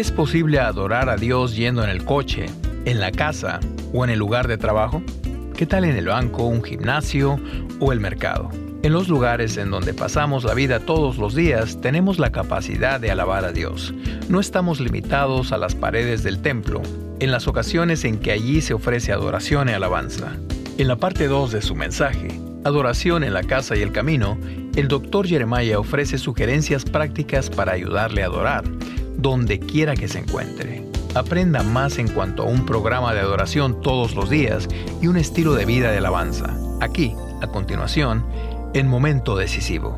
¿Es posible adorar a Dios yendo en el coche, en la casa o en el lugar de trabajo? ¿Qué tal en el banco, un gimnasio o el mercado? En los lugares en donde pasamos la vida todos los días, tenemos la capacidad de alabar a Dios. No estamos limitados a las paredes del templo, en las ocasiones en que allí se ofrece adoración y alabanza. En la parte 2 de su mensaje, Adoración en la casa y el camino, el Dr. Jeremiah ofrece sugerencias prácticas para ayudarle a adorar, donde quiera que se encuentre. Aprenda más en cuanto a un programa de adoración todos los días y un estilo de vida de alabanza. Aquí, a continuación, en Momento Decisivo.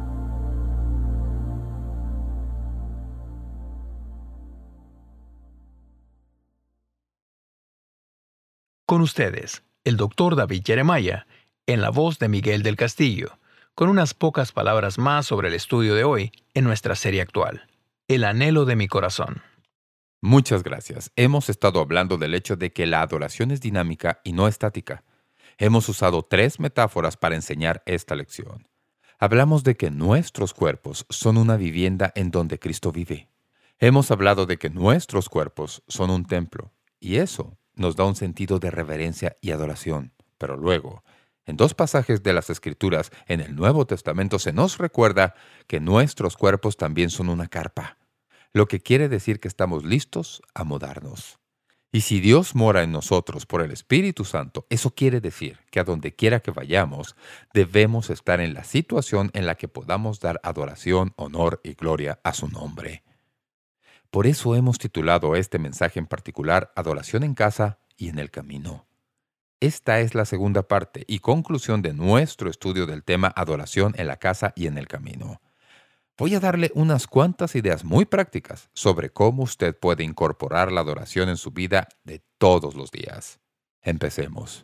Con ustedes, el Dr. David Jeremiah, en la voz de Miguel del Castillo, con unas pocas palabras más sobre el estudio de hoy en nuestra serie actual, El anhelo de mi corazón. Muchas gracias. Hemos estado hablando del hecho de que la adoración es dinámica y no estática. Hemos usado 3 metáforas para enseñar esta lección. Hablamos de que nuestros cuerpos son una vivienda en donde Cristo vive. Hemos hablado de que nuestros cuerpos son un templo, y eso nos da un sentido de reverencia y adoración. Pero luego, en 2 pasajes de las Escrituras en el Nuevo Testamento se nos recuerda que nuestros cuerpos también son una carpa, lo que quiere decir que estamos listos a mudarnos. Y si Dios mora en nosotros por el Espíritu Santo, eso quiere decir que a donde quiera que vayamos, debemos estar en la situación en la que podamos dar adoración, honor y gloria a su nombre. Por eso hemos titulado este mensaje en particular Adoración en casa y en el camino. Esta es la segunda parte y conclusión de nuestro estudio del tema Adoración en la casa y en el camino. Voy a darle unas cuantas ideas muy prácticas sobre cómo usted puede incorporar la adoración en su vida de todos los días. Empecemos.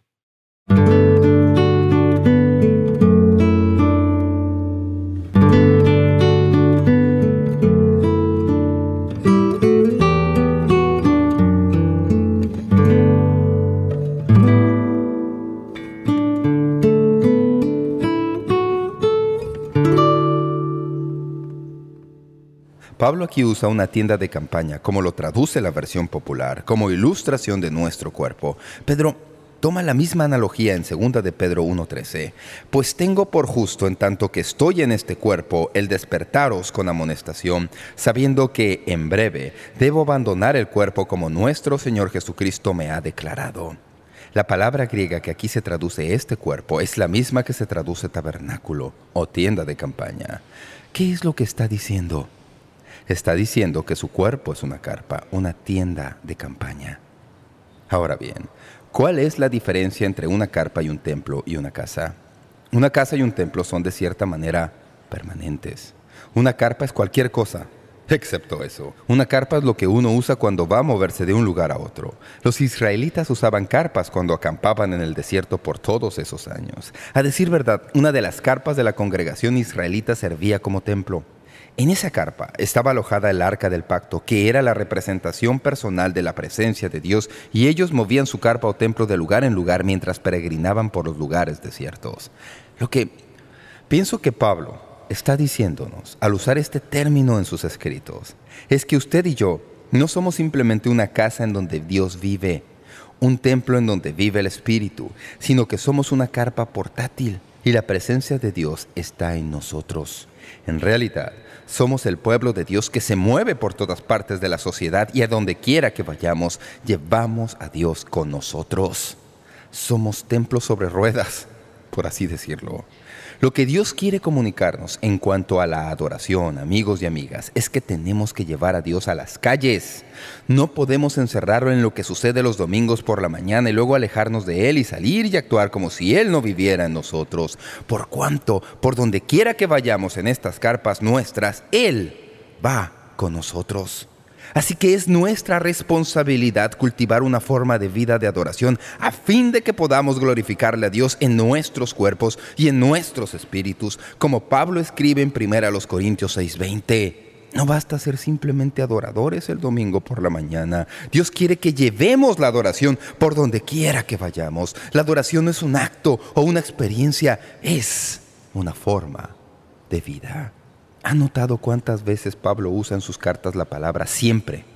Pablo aquí usa una tienda de campaña, como lo traduce la versión popular, como ilustración de nuestro cuerpo. Pedro toma la misma analogía en 2 de Pedro 1:13. Pues tengo por justo, en tanto que estoy en este cuerpo, el despertaros con amonestación, sabiendo que en breve debo abandonar el cuerpo como nuestro Señor Jesucristo me ha declarado. La palabra griega que aquí se traduce este cuerpo es la misma que se traduce tabernáculo o tienda de campaña. ¿Qué es lo que está diciendo? Está diciendo que su cuerpo es una carpa, una tienda de campaña. Ahora bien, ¿cuál es la diferencia entre una carpa y un templo y una casa? Una casa y un templo son de cierta manera permanentes. Una carpa es cualquier cosa, excepto eso. Una carpa es lo que uno usa cuando va a moverse de un lugar a otro. Los israelitas usaban carpas cuando acampaban en el desierto por todos esos años. A decir verdad, una de las carpas de la congregación israelita servía como templo. En esa carpa estaba alojada el arca del pacto, que era la representación personal de la presencia de Dios, y ellos movían su carpa o templo de lugar en lugar mientras peregrinaban por los lugares desiertos. Lo que pienso que Pablo está diciéndonos, al usar este término en sus escritos, es que usted y yo no somos simplemente una casa en donde Dios vive, un templo en donde vive el Espíritu, sino que somos una carpa portátil, y la presencia de Dios está en nosotros. En realidad, somos el pueblo de Dios que se mueve por todas partes de la sociedad y a donde quiera que vayamos, llevamos a Dios con nosotros. Somos templos sobre ruedas, por así decirlo. Lo que Dios quiere comunicarnos en cuanto a la adoración, amigos y amigas, es que tenemos que llevar a Dios a las calles. No podemos encerrarlo en lo que sucede los domingos por la mañana y luego alejarnos de Él y salir y actuar como si Él no viviera en nosotros. Por cuanto, por donde quiera que vayamos en estas carpas nuestras, Él va con nosotros. Así que es nuestra responsabilidad cultivar una forma de vida de adoración a fin de que podamos glorificarle a Dios en nuestros cuerpos y en nuestros espíritus, como Pablo escribe en 1 Corintios 6:20. No basta ser simplemente adoradores el domingo por la mañana. Dios quiere que llevemos la adoración por donde quiera que vayamos. La adoración no es un acto o una experiencia, es una forma de vida. ¿Ha notado cuántas veces Pablo usa en sus cartas la palabra siempre?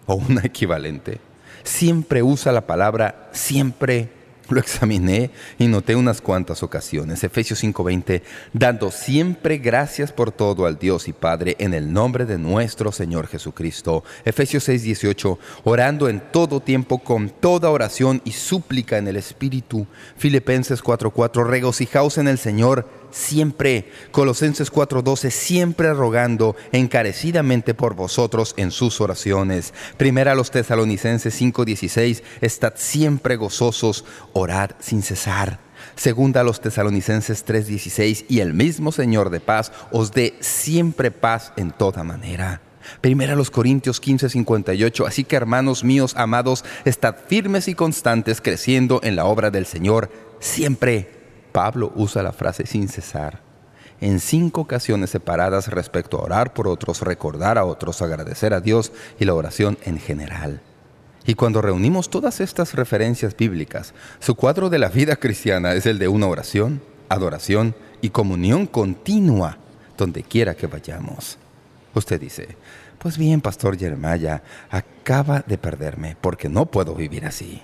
o una equivalente. Siempre usa la palabra siempre. Lo examiné y noté unas cuantas ocasiones. Efesios 5:20, dando siempre gracias por todo al Dios y Padre en el nombre de nuestro Señor Jesucristo. Efesios 6:18, orando en todo tiempo con toda oración y súplica en el Espíritu. Filipenses 4:4, regocijaos en el Señor siempre. Colosenses 4:12, siempre rogando encarecidamente por vosotros en sus oraciones. Primera a los Tesalonicenses 5:16, estad siempre gozosos, orad sin cesar. Segunda a los Tesalonicenses 3:16, y el mismo Señor de paz os dé siempre paz en toda manera. Primera a los Corintios 15:58, así que hermanos míos amados, estad firmes y constantes, creciendo en la obra del Señor siempre. Pablo usa la frase sin cesar en 5 ocasiones separadas respecto a orar por otros, recordar a otros, agradecer a Dios y la oración en general. Y cuando reunimos todas estas referencias bíblicas, su cuadro de la vida cristiana es el de una oración, adoración y comunión continua donde quiera que vayamos. Usted dice, pues bien, Pastor Jeremiah, acaba de perderme porque no puedo vivir así.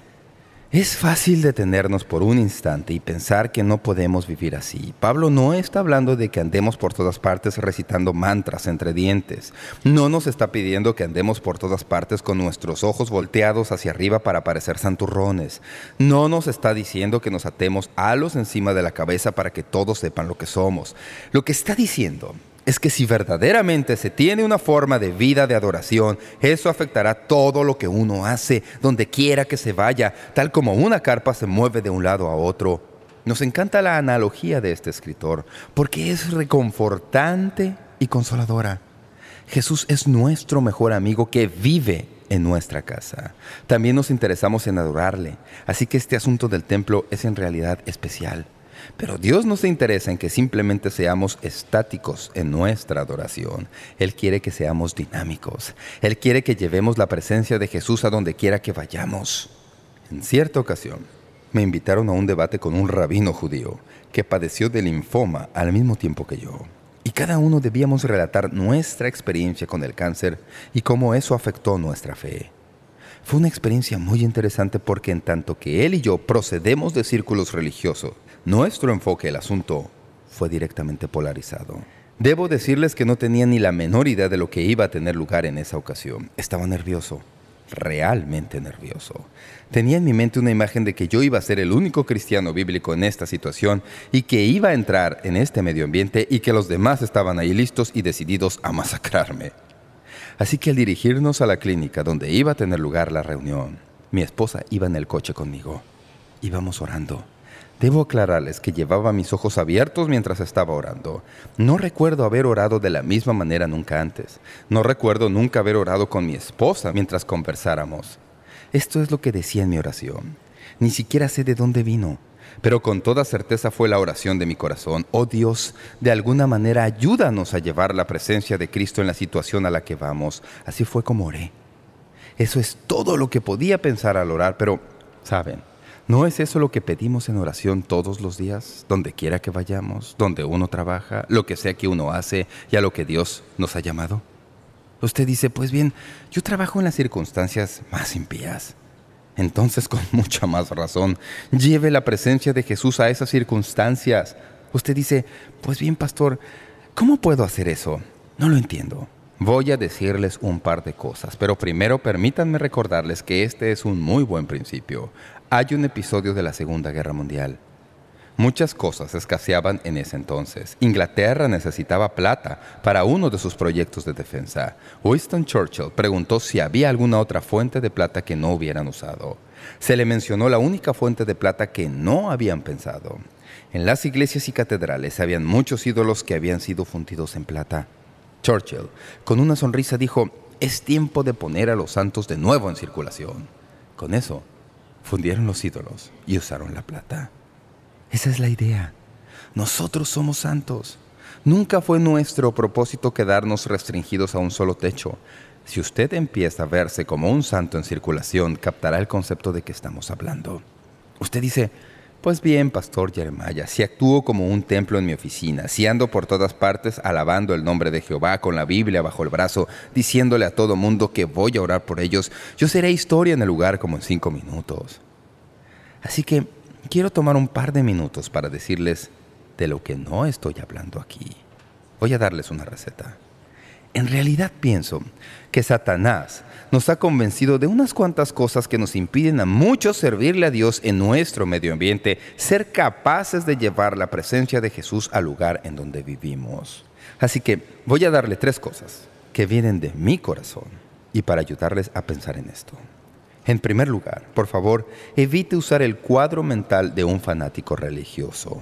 Es fácil detenernos por un instante y pensar que no podemos vivir así. Pablo no está hablando de que andemos por todas partes recitando mantras entre dientes. No nos está pidiendo que andemos por todas partes con nuestros ojos volteados hacia arriba para parecer santurrones. No nos está diciendo que nos atemos halos encima de la cabeza para que todos sepan lo que somos. Lo que está diciendo es que si verdaderamente se tiene una forma de vida de adoración, eso afectará todo lo que uno hace, donde quiera que se vaya, tal como una carpa se mueve de un lado a otro. Nos encanta la analogía de este escritor, porque es reconfortante y consoladora. Jesús es nuestro mejor amigo que vive en nuestra casa. También nos interesamos en adorarle, así que este asunto del templo es en realidad especial. Pero Dios no se interesa en que simplemente seamos estáticos en nuestra adoración. Él quiere que seamos dinámicos. Él quiere que llevemos la presencia de Jesús a donde quiera que vayamos. En cierta ocasión, me invitaron a un debate con un rabino judío que padeció de linfoma al mismo tiempo que yo. Y cada uno debíamos relatar nuestra experiencia con el cáncer y cómo eso afectó nuestra fe. Fue una experiencia muy interesante porque en tanto que él y yo procedemos de círculos religiosos, nuestro enfoque del asunto fue directamente polarizado. Debo decirles que no tenía ni la menor idea de lo que iba a tener lugar en esa ocasión. Estaba nervioso, realmente nervioso. Tenía en mi mente una imagen de que yo iba a ser el único cristiano bíblico en esta situación y que iba a entrar en este medio ambiente y que los demás estaban ahí listos y decididos a masacrarme. Así que al dirigirnos a la clínica donde iba a tener lugar la reunión, mi esposa iba en el coche conmigo. Íbamos orando. Debo aclararles que llevaba mis ojos abiertos mientras estaba orando. No recuerdo haber orado de la misma manera nunca antes. No recuerdo nunca haber orado con mi esposa mientras conversáramos. Esto es lo que decía en mi oración. Ni siquiera sé de dónde vino, pero con toda certeza fue la oración de mi corazón. Oh Dios, de alguna manera ayúdanos a llevar la presencia de Cristo en la situación a la que vamos. Así fue como oré. Eso es todo lo que podía pensar al orar, pero, ¿saben? ¿No es eso lo que pedimos en oración todos los días, donde quiera que vayamos, donde uno trabaja, lo que sea que uno hace y a lo que Dios nos ha llamado? Usted dice, pues bien, yo trabajo en las circunstancias más impías. Entonces, con mucha más razón, lleve la presencia de Jesús a esas circunstancias. Usted dice, pues bien, pastor, ¿cómo puedo hacer eso? No lo entiendo. Voy a decirles un par de cosas, pero primero permítanme recordarles que este es un muy buen principio. Hay un episodio de la Segunda Guerra Mundial. Muchas cosas escaseaban en ese entonces. Inglaterra necesitaba plata para uno de sus proyectos de defensa. Winston Churchill preguntó si había alguna otra fuente de plata que no hubieran usado. Se le mencionó la única fuente de plata que no habían pensado. En las iglesias y catedrales habían muchos ídolos que habían sido fundidos en plata. Churchill, con una sonrisa, dijo, es tiempo de poner a los santos de nuevo en circulación. Con eso, fundieron los ídolos y usaron la plata. Esa es la idea. Nosotros somos santos. Nunca fue nuestro propósito quedarnos restringidos a un solo techo. Si usted empieza a verse como un santo en circulación, captará el concepto de que estamos hablando. Usted dice, Pues bien, Pastor Jeremiah, si actúo como un templo en mi oficina, si ando por todas partes alabando el nombre de Jehová con la Biblia bajo el brazo, diciéndole a todo mundo que voy a orar por ellos, yo seré historia en el lugar como en 5 minutos. Así que quiero tomar un par de minutos para decirles de lo que no estoy hablando aquí. Voy a darles una receta. En realidad pienso que Satanás nos ha convencido de unas cuantas cosas que nos impiden a muchos servirle a Dios en nuestro medio ambiente, ser capaces de llevar la presencia de Jesús al lugar en donde vivimos. Así que voy a darle 3 cosas que vienen de mi corazón y para ayudarles a pensar en esto. En primer lugar, por favor, evite usar el cuadro mental de un fanático religioso.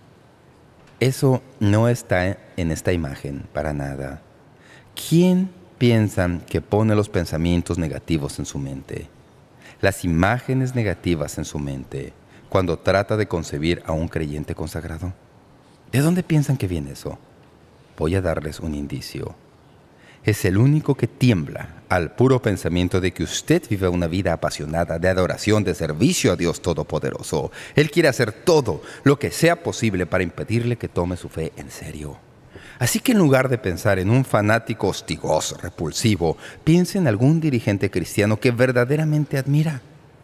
Eso no está en esta imagen para nada. ¿Quién piensan que pone los pensamientos negativos en su mente? Las imágenes negativas en su mente cuando trata de concebir a un creyente consagrado. ¿De dónde piensan que viene eso? Voy a darles un indicio. Es el único que tiembla al puro pensamiento de que usted vive una vida apasionada de adoración, de servicio a Dios Todopoderoso. Él quiere hacer todo lo que sea posible para impedirle que tome su fe en serio. Así que en lugar de pensar en un fanático hostigoso, repulsivo, piense en algún dirigente cristiano que verdaderamente admira.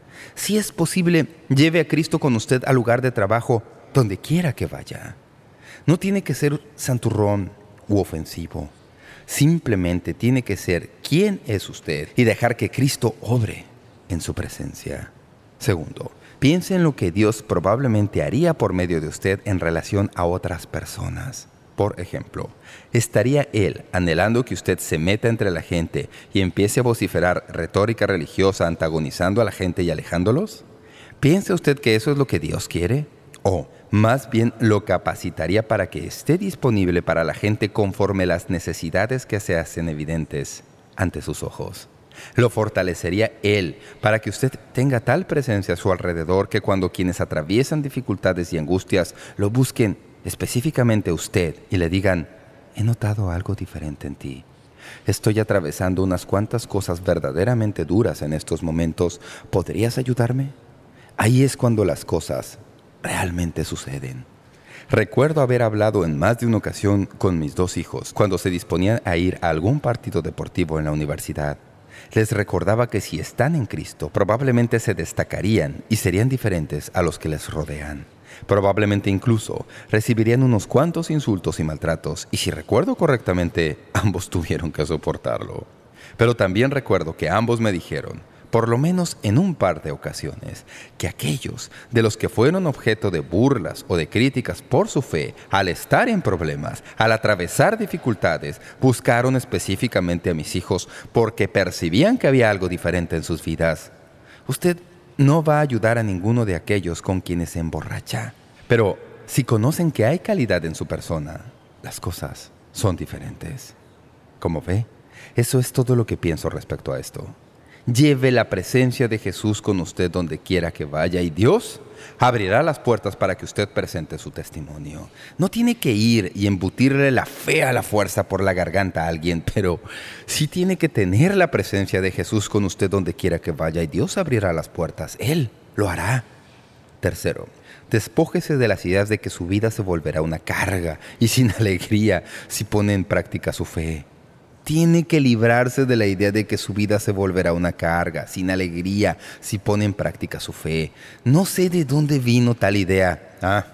Si es posible, lleve a Cristo con usted al lugar de trabajo, donde quiera que vaya. No tiene que ser santurrón u ofensivo. Simplemente tiene que ser quién es usted y dejar que Cristo obre en su presencia. Segundo, piense en lo que Dios probablemente haría por medio de usted en relación a otras personas. Por ejemplo, ¿estaría Él anhelando que usted se meta entre la gente y empiece a vociferar retórica religiosa antagonizando a la gente y alejándolos? ¿Piensa usted que eso es lo que Dios quiere? ¿O más bien lo capacitaría para que esté disponible para la gente conforme las necesidades que se hacen evidentes ante sus ojos? Lo fortalecería Él para que usted tenga tal presencia a su alrededor que cuando quienes atraviesan dificultades y angustias lo busquen específicamente a usted y le digan: he notado algo diferente en ti. Estoy atravesando unas cuantas cosas verdaderamente duras en estos momentos. ¿Podrías ayudarme? Ahí es cuando las cosas realmente suceden. Recuerdo haber hablado en más de una ocasión con mis 2 hijos cuando se disponían a ir a algún partido deportivo en la universidad. Les recordaba que si están en Cristo, probablemente se destacarían y serían diferentes a los que les rodean. Probablemente incluso recibirían unos cuantos insultos y maltratos, y si recuerdo correctamente, ambos tuvieron que soportarlo. Pero también recuerdo que ambos me dijeron, por lo menos en un par de ocasiones, que aquellos de los que fueron objeto de burlas o de críticas por su fe, al estar en problemas, al atravesar dificultades, buscaron específicamente a mis hijos porque percibían que había algo diferente en sus vidas. Usted no va a ayudar a ninguno de aquellos con quienes se emborracha. Pero si conocen que hay calidad en su persona, las cosas son diferentes. Como ve, eso es todo lo que pienso respecto a esto. Lleve la presencia de Jesús con usted donde quiera que vaya y Dios abrirá las puertas para que usted presente su testimonio. No tiene que ir y embutirle la fe a la fuerza por la garganta a alguien, pero sí tiene que tener la presencia de Jesús con usted donde quiera que vaya y Dios abrirá las puertas. Él lo hará. Tercero, despójese de las ideas de que su vida se volverá una carga y sin alegría si pone en práctica su fe. Tiene que librarse de la idea de que su vida se volverá una carga, sin alegría, si pone en práctica su fe. No sé de dónde vino tal idea.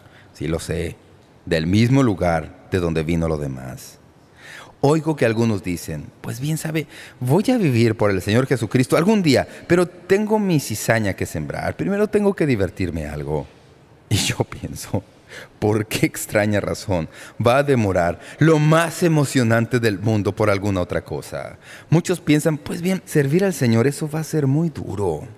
Sí lo sé, del mismo lugar de donde vino lo demás. Oigo que algunos dicen, pues bien sabe, voy a vivir por el Señor Jesucristo algún día, pero tengo mi cizaña que sembrar. Primero tengo que divertirme algo. Y yo pienso, ¿por qué extraña razón va a demorar lo más emocionante del mundo por alguna otra cosa? Muchos piensan, pues bien, servir al Señor, eso va a ser muy duro.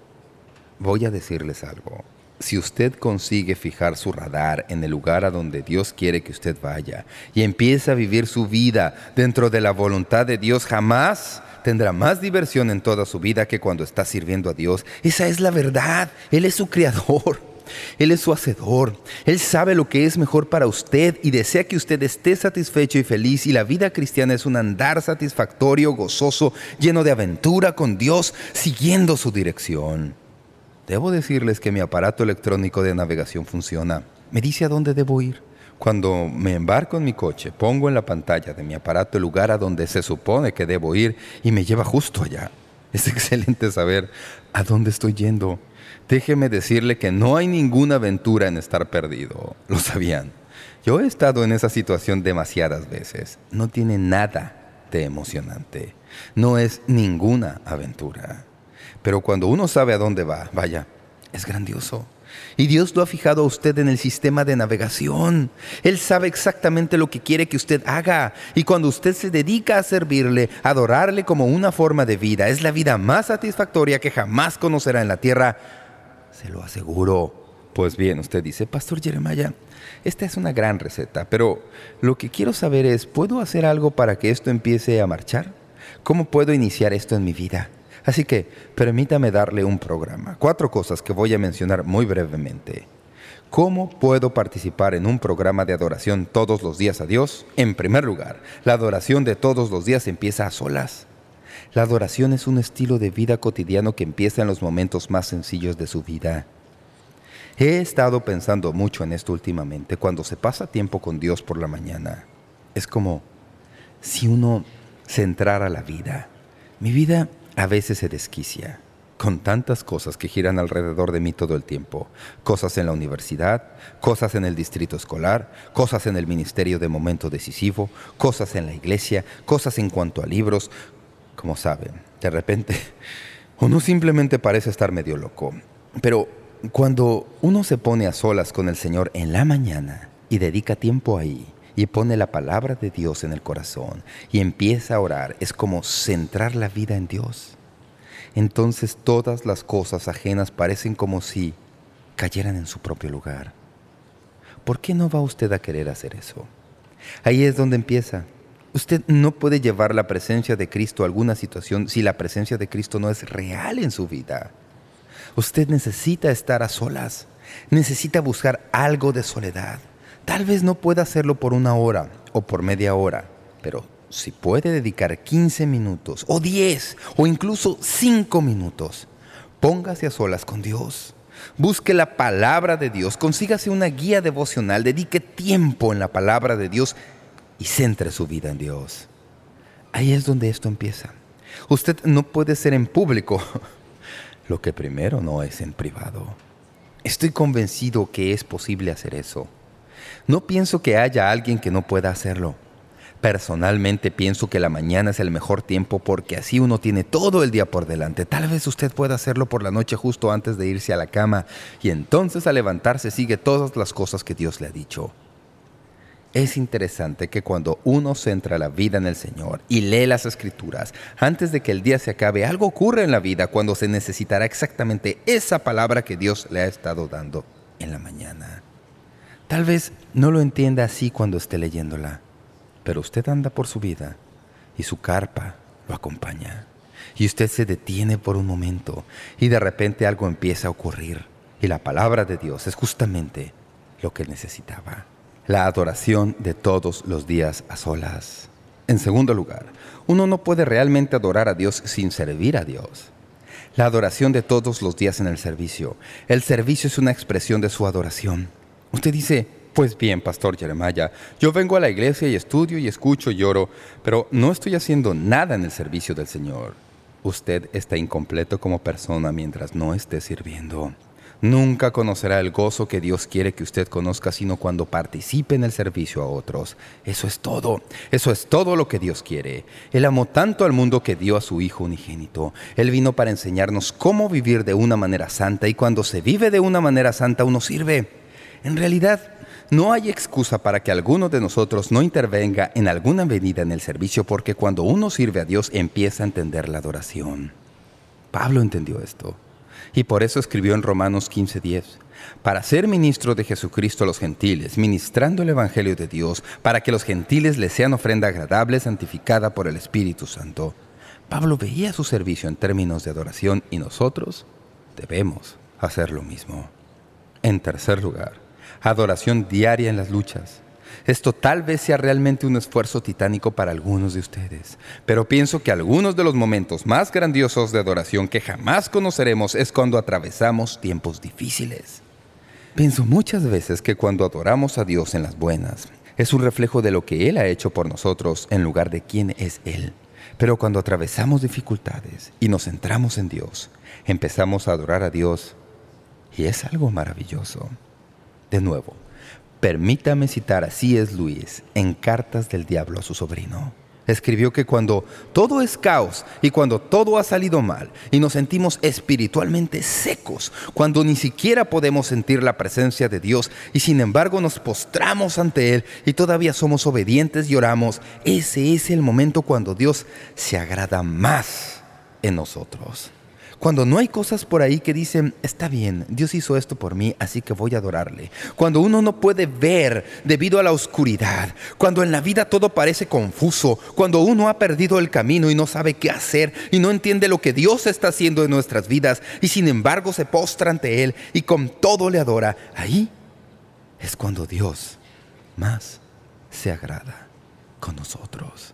Voy a decirles algo. Si usted consigue fijar su radar en el lugar a donde Dios quiere que usted vaya y empieza a vivir su vida dentro de la voluntad de Dios, jamás tendrá más diversión en toda su vida que cuando está sirviendo a Dios. Esa es la verdad. Él es su creador. Él es su hacedor. Él sabe lo que es mejor para usted y desea que usted esté satisfecho y feliz. Y la vida cristiana es un andar satisfactorio, gozoso, lleno de aventura con Dios, siguiendo su dirección. debo decirles que mi aparato electrónico de navegación funciona. Me dice a dónde debo ir. Cuando me embarco en mi coche, pongo en la pantalla de mi aparato el lugar a donde se supone que debo ir y me lleva justo allá. Es excelente saber a dónde estoy yendo. Déjeme decirle que no hay ninguna aventura en estar perdido. ¿Lo sabían? Yo he estado en esa situación demasiadas veces. No tiene nada de emocionante. No es ninguna aventura. Pero cuando uno sabe a dónde va, vaya, es grandioso. Y Dios lo ha fijado a usted en el sistema de navegación. Él sabe exactamente lo que quiere que usted haga. Y cuando usted se dedica a servirle, a adorarle como una forma de vida, es la vida más satisfactoria que jamás conocerá en la tierra. Se lo aseguro. Pues bien, usted dice, Pastor Jeremiah, esta es una gran receta, pero lo que quiero saber es, ¿puedo hacer algo para que esto empiece a marchar? ¿Cómo puedo iniciar esto en mi vida? Así que permítame darle un programa. 4 cosas que voy a mencionar muy brevemente. ¿Cómo puedo participar en un programa de adoración todos los días a Dios? En primer lugar, la adoración de todos los días empieza a solas. La adoración es un estilo de vida cotidiano que empieza en los momentos más sencillos de su vida. He estado pensando mucho en esto últimamente. Cuando se pasa tiempo con Dios por la mañana, es como si uno centrara la vida. Mi vida a veces se desquicia con tantas cosas que giran alrededor de mí todo el tiempo. Cosas en la universidad, cosas en el distrito escolar, cosas en el ministerio de momento decisivo, cosas en la iglesia, cosas en cuanto a libros. Como saben, de repente uno simplemente parece estar medio loco. Pero cuando uno se pone a solas con el Señor en la mañana y dedica tiempo ahí, y pone la palabra de Dios en el corazón y empieza a orar, es como centrar la vida en Dios. Entonces todas las cosas ajenas parecen como si cayeran en su propio lugar. ¿Por qué no va usted a querer hacer eso? Ahí es donde empieza. Usted no puede llevar la presencia de Cristo a alguna situación si la presencia de Cristo no es real en su vida. Usted necesita estar a solas. Necesita buscar algo de soledad. Tal vez no pueda hacerlo por 1 hora o por media hora, pero si puede dedicar 15 minutos o 10 o incluso 5 minutos, póngase a solas con Dios. Busque la palabra de Dios, consígase una guía devocional, dedique tiempo en la palabra de Dios y centre su vida en Dios. Ahí es donde esto empieza. Usted no puede ser en público lo que primero no es en privado. Estoy convencido que es posible hacer eso. No pienso que haya alguien que no pueda hacerlo. Personalmente pienso que la mañana es el mejor tiempo porque así uno tiene todo el día por delante. Tal vez usted pueda hacerlo por la noche justo antes de irse a la cama y entonces al levantarse sigue todas las cosas que Dios le ha dicho. Es interesante que cuando uno centra la vida en el Señor y lee las Escrituras, antes de que el día se acabe, algo ocurre en la vida cuando se necesitará exactamente esa palabra que Dios le ha estado dando en la mañana. Tal vez no lo entienda así cuando esté leyéndola, pero usted anda por su vida y su carpa lo acompaña. Y usted se detiene por un momento y de repente algo empieza a ocurrir. Y la palabra de Dios es justamente lo que necesitaba. La adoración de todos los días a solas. En segundo lugar, uno no puede realmente adorar a Dios sin servir a Dios. La adoración de todos los días en el servicio. El servicio es una expresión de su adoración. Usted dice, pues bien, Pastor Jeremiah, yo vengo a la iglesia y estudio y escucho y oro, pero no estoy haciendo nada en el servicio del Señor. Usted está incompleto como persona mientras no esté sirviendo. Nunca conocerá el gozo que Dios quiere que usted conozca sino cuando participe en el servicio a otros. Eso es todo. Eso es todo lo que Dios quiere. Él amó tanto al mundo que dio a su Hijo unigénito. Él vino para enseñarnos cómo vivir de una manera santa y cuando se vive de una manera santa uno sirve. En realidad, no hay excusa para que alguno de nosotros no intervenga en alguna medida en el servicio porque cuando uno sirve a Dios empieza a entender la adoración. Pablo entendió esto. Y por eso escribió en Romanos 15:10, para ser ministro de Jesucristo a los gentiles, ministrando el Evangelio de Dios, para que los gentiles les sean ofrenda agradable, santificada por el Espíritu Santo. Pablo veía su servicio en términos de adoración y nosotros debemos hacer lo mismo. En tercer lugar, adoración diaria en las luchas. Esto tal vez sea realmente un esfuerzo titánico para algunos de ustedes, pero pienso que algunos de los momentos más grandiosos de adoración que jamás conoceremos es cuando atravesamos tiempos difíciles. Pienso muchas veces que cuando adoramos a Dios en las buenas, es un reflejo de lo que Él ha hecho por nosotros en lugar de quién es Él. Pero cuando atravesamos dificultades y nos centramos en Dios, empezamos a adorar a Dios y es algo maravilloso. De nuevo, permítame citar a C.S. Lewis en Cartas del Diablo a su sobrino. Escribió que cuando todo es caos y cuando todo ha salido mal y nos sentimos espiritualmente secos, cuando ni siquiera podemos sentir la presencia de Dios y sin embargo nos postramos ante Él y todavía somos obedientes y oramos, ese es el momento cuando Dios se agrada más en nosotros. Cuando no hay cosas por ahí que dicen, está bien, Dios hizo esto por mí, así que voy a adorarle. Cuando uno no puede ver debido a la oscuridad. Cuando en la vida todo parece confuso. Cuando uno ha perdido el camino y no sabe qué hacer y no entiende lo que Dios está haciendo en nuestras vidas y sin embargo se postra ante Él y con todo le adora. Ahí es cuando Dios más se agrada con nosotros.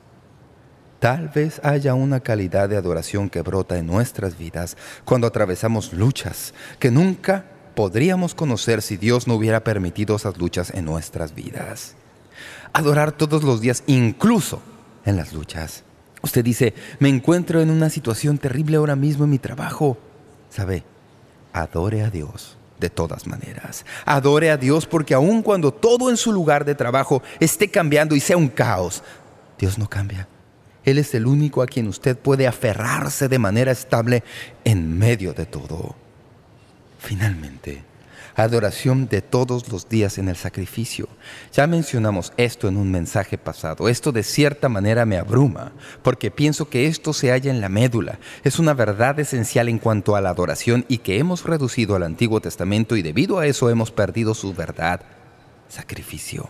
Tal vez haya una calidad de adoración que brota en nuestras vidas cuando atravesamos luchas que nunca podríamos conocer si Dios no hubiera permitido esas luchas en nuestras vidas. Adorar todos los días, incluso en las luchas. Usted dice, me encuentro en una situación terrible ahora mismo en mi trabajo. ¿Sabe? Adore a Dios de todas maneras. Adore a Dios porque aun cuando todo en su lugar de trabajo esté cambiando y sea un caos, Dios no cambia. Él es el único a quien usted puede aferrarse de manera estable en medio de todo. Finalmente, adoración de todos los días en el sacrificio. Ya mencionamos esto en un mensaje pasado. Esto de cierta manera me abruma, porque pienso que esto se halla en la médula. Es una verdad esencial en cuanto a la adoración y que hemos reducido al Antiguo Testamento y debido a eso hemos perdido su verdad. Sacrificio.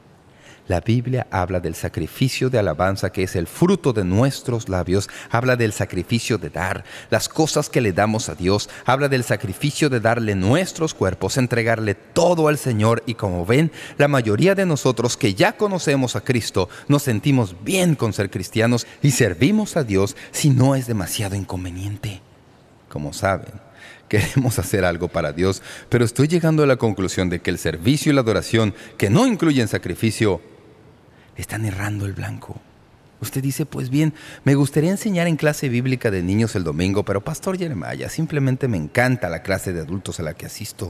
La Biblia habla del sacrificio de alabanza que es el fruto de nuestros labios. Habla del sacrificio de dar las cosas que le damos a Dios. Habla del sacrificio de darle nuestros cuerpos, entregarle todo al Señor. Y como ven, la mayoría de nosotros que ya conocemos a Cristo nos sentimos bien con ser cristianos y servimos a Dios si no es demasiado inconveniente. Como saben, queremos hacer algo para Dios, pero estoy llegando a la conclusión de que el servicio y la adoración que no incluyen sacrificio están errando el blanco. Usted dice, pues bien, me gustaría enseñar en clase bíblica de niños el domingo, pero Pastor Jeremiah, simplemente me encanta la clase de adultos a la que asisto.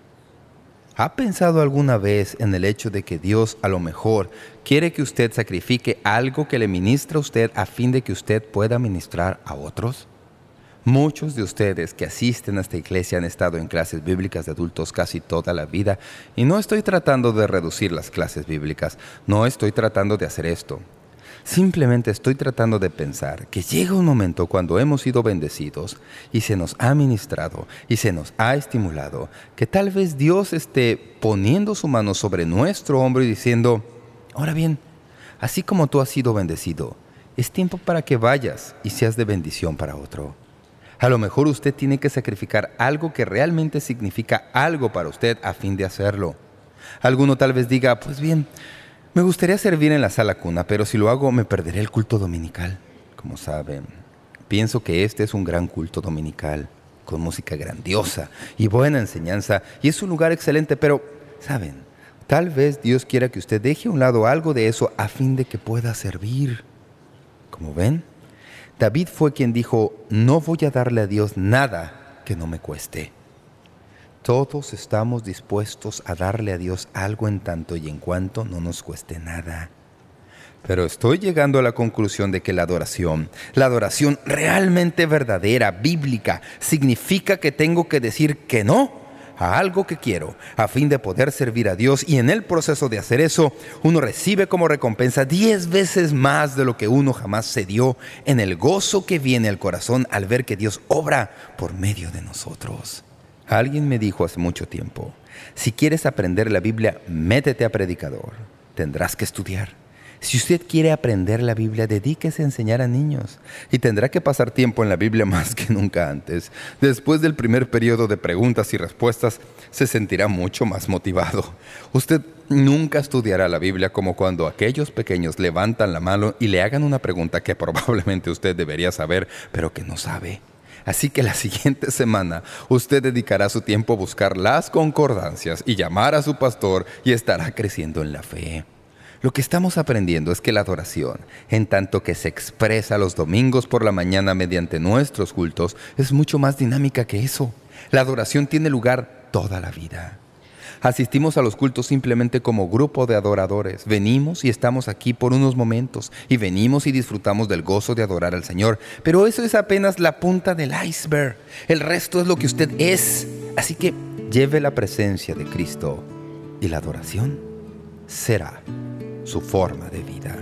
¿Ha pensado alguna vez en el hecho de que Dios a lo mejor quiere que usted sacrifique algo que le ministra a usted a fin de que usted pueda ministrar a otros? Muchos de ustedes que asisten a esta iglesia han estado en clases bíblicas de adultos casi toda la vida y no estoy tratando de reducir las clases bíblicas, no estoy tratando de hacer esto. Simplemente estoy tratando de pensar que llega un momento cuando hemos sido bendecidos y se nos ha ministrado y se nos ha estimulado, que tal vez Dios esté poniendo su mano sobre nuestro hombro y diciendo, ahora bien, así como tú has sido bendecido, es tiempo para que vayas y seas de bendición para otro. A lo mejor usted tiene que sacrificar algo que realmente significa algo para usted a fin de hacerlo. Alguno tal vez diga, pues bien, me gustaría servir en la sala cuna, pero si lo hago me perderé el culto dominical. Como saben, pienso que este es un gran culto dominical, con música grandiosa y buena enseñanza, y es un lugar excelente, pero, ¿saben? Tal vez Dios quiera que usted deje a un lado algo de eso a fin de que pueda servir. Como ven, David fue quien dijo, no voy a darle a Dios nada que no me cueste. Todos estamos dispuestos a darle a Dios algo en tanto y en cuanto no nos cueste nada. Pero estoy llegando a la conclusión de que la adoración realmente verdadera, bíblica, significa que tengo que decir que no a algo que quiero, a fin de poder servir a Dios, y en el proceso de hacer eso, uno recibe como recompensa 10 veces más de lo que uno jamás se dio en el gozo que viene al corazón al ver que Dios obra por medio de nosotros. Alguien me dijo hace mucho tiempo, si quieres aprender la Biblia, métete a predicador. Tendrás que estudiar. Si usted quiere aprender la Biblia, dedíquese a enseñar a niños. Y tendrá que pasar tiempo en la Biblia más que nunca antes. Después del primer periodo de preguntas y respuestas, se sentirá mucho más motivado. Usted nunca estudiará la Biblia como cuando aquellos pequeños levantan la mano y le hagan una pregunta que probablemente usted debería saber, pero que no sabe. Así que la siguiente semana usted dedicará su tiempo a buscar las concordancias y llamar a su pastor y estará creciendo en la fe. Lo que estamos aprendiendo es que la adoración, en tanto que se expresa los domingos por la mañana mediante nuestros cultos, es mucho más dinámica que eso. La adoración tiene lugar toda la vida. Asistimos a los cultos simplemente como grupo de adoradores. Venimos y estamos aquí por unos momentos, y venimos y disfrutamos del gozo de adorar al Señor. Pero eso es apenas la punta del iceberg. El resto es lo que usted es. Así que lleve la presencia de Cristo, y la adoración será su forma de vida.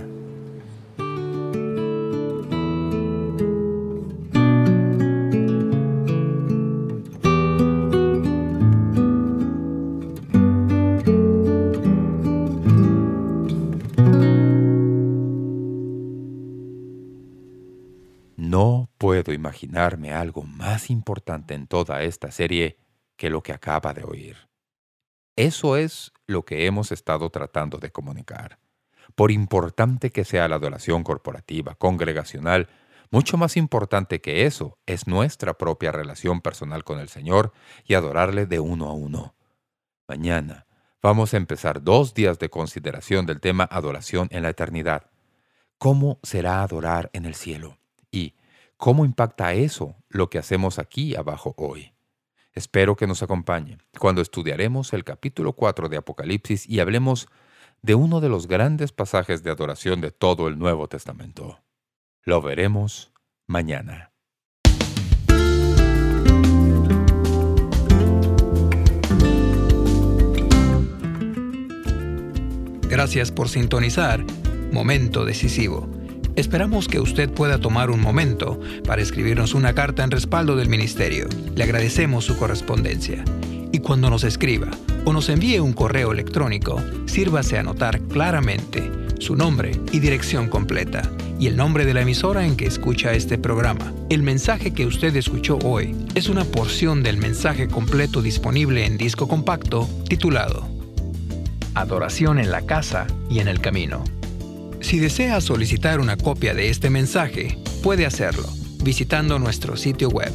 No puedo imaginarme algo más importante en toda esta serie que lo que acaba de oír. Eso es lo que hemos estado tratando de comunicar. Por importante que sea la adoración corporativa, congregacional, mucho más importante que eso es nuestra propia relación personal con el Señor y adorarle de uno a uno. Mañana vamos a empezar 2 días de consideración del tema adoración en la eternidad. ¿Cómo será adorar en el cielo? ¿Y cómo impacta eso lo que hacemos aquí abajo hoy? Espero que nos acompañen cuando estudiaremos el capítulo 4 de Apocalipsis y hablemos de uno de los grandes pasajes de adoración de todo el Nuevo Testamento. Lo veremos mañana. Gracias por sintonizar Momento Decisivo. Esperamos que usted pueda tomar un momento para escribirnos una carta en respaldo del ministerio. Le agradecemos su correspondencia. Y cuando nos escriba o nos envíe un correo electrónico, sírvase a anotar claramente su nombre y dirección completa y el nombre de la emisora en que escucha este programa. El mensaje que usted escuchó hoy es una porción del mensaje completo disponible en disco compacto titulado Adoración en la casa y en el camino. Si desea solicitar una copia de este mensaje, puede hacerlo visitando nuestro sitio web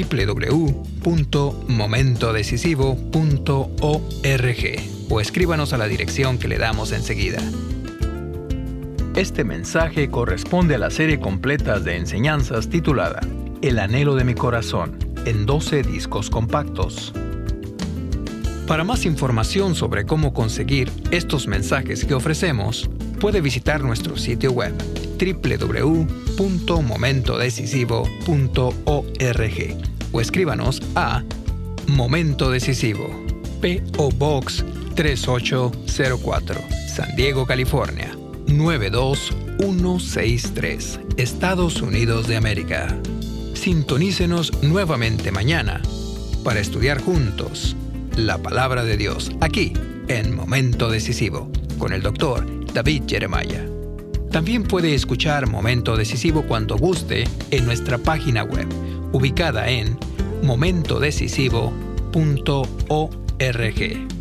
www.momentodecisivo.org o escríbanos a la dirección que le damos enseguida. Este mensaje corresponde a la serie completa de enseñanzas titulada El anhelo de mi corazón, en 12 discos compactos. Para más información sobre cómo conseguir estos mensajes que ofrecemos, puede visitar nuestro sitio web www.momentodecisivo.org o escríbanos a Momento Decisivo, P.O. Box 3804, San Diego, California 92163, Estados Unidos de América. Sintonícenos nuevamente mañana para estudiar juntos la Palabra de Dios aquí en Momento Decisivo con el Dr. David Jeremiah. También puede escuchar Momento Decisivo cuando guste en nuestra página web, ubicada en momentodecisivo.org.